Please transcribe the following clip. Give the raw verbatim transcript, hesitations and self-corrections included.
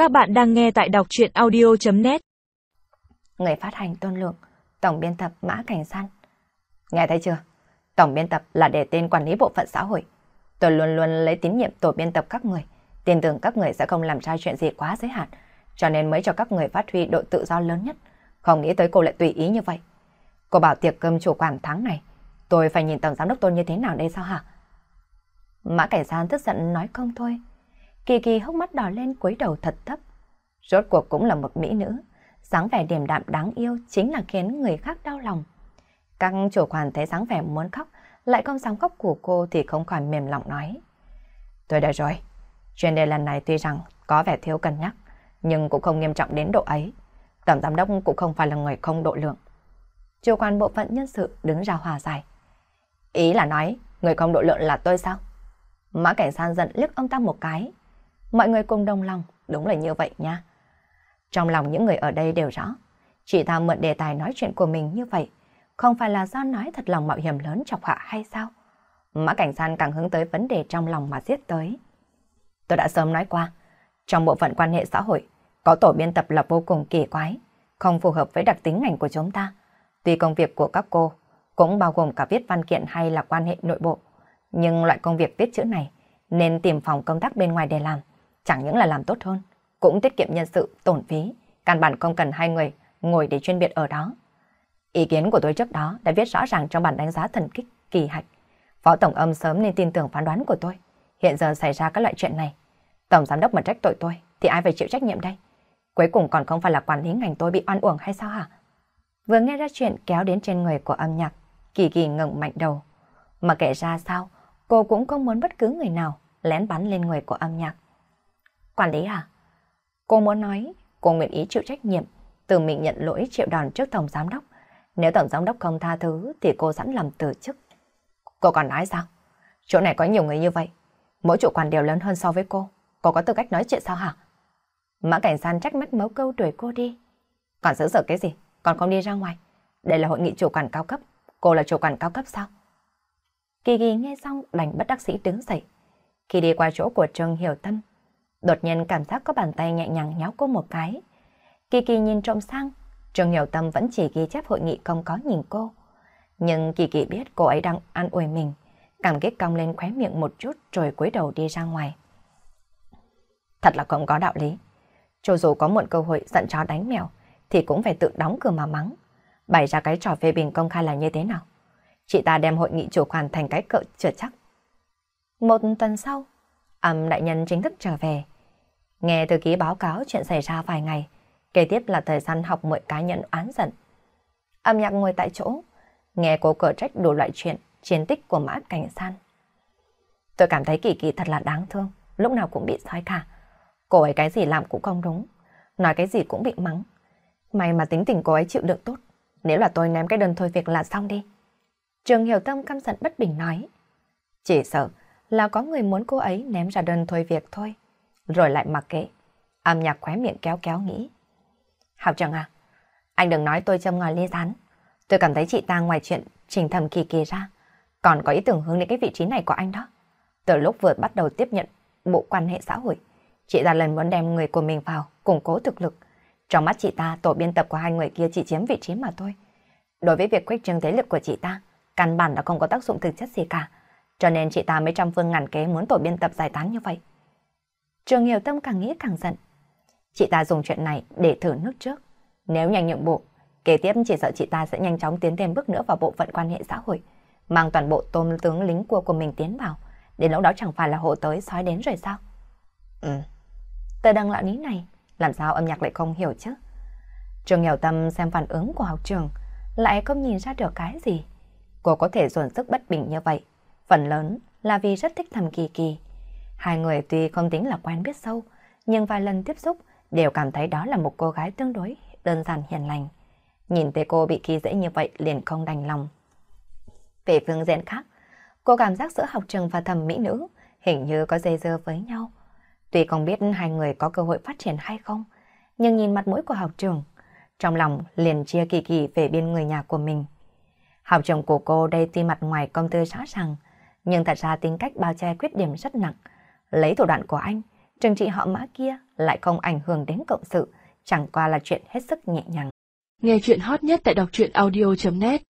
Các bạn đang nghe tại đọc truyện audio chấm net. Người phát hành Tôn Lượng, tổng biên tập Mã Cảnh San. Nghe thấy chưa? Tổng biên tập là để tên quản lý bộ phận xã hội. Tôi luôn luôn lấy tín nhiệm tổ biên tập các người, tin tưởng các người sẽ không làm sai chuyện gì quá giới hạn, cho nên mới cho các người phát huy độ tự do lớn nhất. Không nghĩ tới cô lại tùy ý như vậy. Cô bảo tiệc cơm chủ quản tháng này, tôi phải nhìn tổng giám đốc Tôn như thế nào đây sao hả? Mã Cảnh San tức giận nói không thôi. Kỳ Kỳ hốc mắt đỏ lên, cúi đầu thật thấp. Rốt cuộc cũng là một mỹ nữ, dáng vẻ điềm đạm đáng yêu chính là khiến người khác đau lòng. Các chủ quản thấy dáng vẻ muốn khóc, lại không dám khóc của cô thì không khỏi mềm lòng nói. Tôi đã rồi, chuyên đề lần này tuy rằng có vẻ thiếu cân nhắc, nhưng cũng không nghiêm trọng đến độ ấy. Tổng giám đốc cũng không phải là người không độ lượng. Chủ quản bộ phận nhân sự đứng ra hòa giải. Ý là nói, người không độ lượng là tôi sao? Mã Cảnh San giận liếc ông ta một cái. Mọi người cùng đồng lòng, đúng là như vậy nha. Trong lòng những người ở đây đều rõ, chị ta mượn đề tài nói chuyện của mình như vậy, không phải là do nói thật lòng mạo hiểm lớn chọc hạ hay sao? Mã Cảnh San càng hướng tới vấn đề trong lòng mà giết tới. Tôi đã sớm nói qua, trong bộ phận quan hệ xã hội, có tổ biên tập là vô cùng kỳ quái, không phù hợp với đặc tính ngành của chúng ta. Tuy công việc của các cô cũng bao gồm cả viết văn kiện hay là quan hệ nội bộ, nhưng loại công việc viết chữ này nên tìm phòng công tác bên ngoài để làm. Chẳng những là làm tốt hơn, cũng tiết kiệm nhân sự, tổn phí, căn bản không cần hai người ngồi để chuyên biệt ở đó. Ý kiến của tôi trước đó đã viết rõ ràng trong bản đánh giá thần kích kỳ hạch. Phó tổng âm sớm nên tin tưởng phán đoán của tôi. Hiện giờ xảy ra các loại chuyện này, tổng giám đốc mà trách tội tôi thì ai phải chịu trách nhiệm đây? Cuối cùng còn không phải là quản lý ngành tôi bị oan uổng hay sao hả? Vừa nghe ra chuyện kéo đến trên người của âm nhạc, Kỳ Kỳ ngẩng mạnh đầu. Mà kể ra sao, cô cũng không muốn bất cứ người nào lén bắn lên người của âm nhạc. Quản lý à? Cô muốn nói, cô nguyện ý chịu trách nhiệm, tự mình nhận lỗi chịu đòn trước tổng giám đốc. Nếu tổng giám đốc không tha thứ thì cô sẵn lòng từ chức. Cô còn nói sao? Chỗ này có nhiều người như vậy, mỗi chủ quản đều lớn hơn so với cô. Cô có tư cách nói chuyện sao hả? Mã Cảnh San trách mách mấu câu đuổi cô đi. Còn giữ sợ cái gì? Còn không đi ra ngoài? Đây là hội nghị chủ quản cao cấp. Cô là chủ quản cao cấp sao? Kỳ Kỳ nghe xong đành bất đắc sĩ đứng dậy. Khi đi qua chỗ của Trương Hiểu Tâm, đột nhiên cảm giác có bàn tay nhẹ nhàng nhéo cô một cái. Kỳ Kỳ nhìn trộm sang, Trương Hiểu Tâm vẫn chỉ ghi chép hội nghị không có nhìn cô. Nhưng Kỳ Kỳ biết cô ấy đang an ủi mình, cảm kích cong lên khóe miệng một chút rồi cúi đầu đi ra ngoài. Thật là không có đạo lý. Cho dù có một cơ hội giận chó đánh mèo thì cũng phải tự đóng cửa mà mắng. Bày ra cái trò phê bình công khai là như thế nào? Chị ta đem hội nghị chủ quản thành cái cỡ chưa chắc. Một tuần sau, Âm đại nhân chính thức trở về. Nghe thư ký báo cáo chuyện xảy ra vài ngày, kế tiếp là thời gian học mượn cá nhân oán giận. Âm nhạc ngồi tại chỗ, nghe cô cở trách đủ loại chuyện, chiến tích của Mã Cảnh San. Tôi cảm thấy Kỳ Kỳ thật là đáng thương, lúc nào cũng bị soi cả. Cô ấy cái gì làm cũng không đúng, nói cái gì cũng bị mắng. May mà tính tình cô ấy chịu đựng tốt, nếu là tôi ném cái đơn thôi việc là xong đi. Trương Hiểu Tâm căm giận bất bình nói. Chỉ sợ là có người muốn cô ấy ném ra đơn thôi việc thôi, rồi lại mặc kệ. Âm nhạc khóe miệng kéo kéo nghĩ. Học trưởng à, anh đừng nói tôi châm ngòi ly rán. Tôi cảm thấy chị ta ngoài chuyện trình thẩm Kỳ Kỳ ra, còn có ý tưởng hướng đến cái vị trí này của anh đó. Từ lúc vừa bắt đầu tiếp nhận bộ quan hệ xã hội, chị ta lần muốn đem người của mình vào, củng cố thực lực. Trong mắt chị ta, tổ biên tập của hai người kia chỉ chiếm vị trí mà thôi. Đối với việc khuếch trương thế lực của chị ta, căn bản đã không có tác dụng thực chất gì cả. Cho nên chị ta mới trăm phương ngàn kế muốn tổ biên tập giải tán như vậy. Trương Hiểu Tâm càng nghĩ càng giận. Chị ta dùng chuyện này để thử nước trước. Nếu nhanh nhượng bộ, kế tiếp chỉ sợ chị ta sẽ nhanh chóng tiến thêm bước nữa vào bộ phận quan hệ xã hội, mang toàn bộ tôm tướng lính cua của mình tiến vào. Đến lúc đó chẳng phải là hộ tới sói đến rồi sao? Ừ. Từ đằng lão ní này, làm sao âm nhạc lại không hiểu chứ? Trương Hiểu Tâm xem phản ứng của học trường, lại không nhìn ra được cái gì. Cô có thể dồn sức bất bình như vậy, phần lớn là vì rất thích thầm Kỳ Kỳ. Hai người tuy không tính là quen biết sâu, nhưng vài lần tiếp xúc đều cảm thấy đó là một cô gái tương đối đơn giản hiền lành. Nhìn thấy cô bị khi dễ như vậy liền không đành lòng. Về phương diện khác, cô cảm giác giữa học trường và thẩm mỹ nữ hình như có dây dưa với nhau. Tuy không biết hai người có cơ hội phát triển hay không, nhưng nhìn mặt mũi của học trường, trong lòng liền chia Kỳ Kỳ về bên người nhà của mình. Học trường của cô đây tuy mặt ngoài công tư rõ ràng, nhưng thật ra tính cách bao che khuyết điểm rất nặng. Lấy thủ đoạn của anh, trừng trị họ Mã kia lại không ảnh hưởng đến cộng sự, chẳng qua là chuyện hết sức nhẹ nhàng. Nghe chuyện hot nhất tại đọc truyện audio chấm net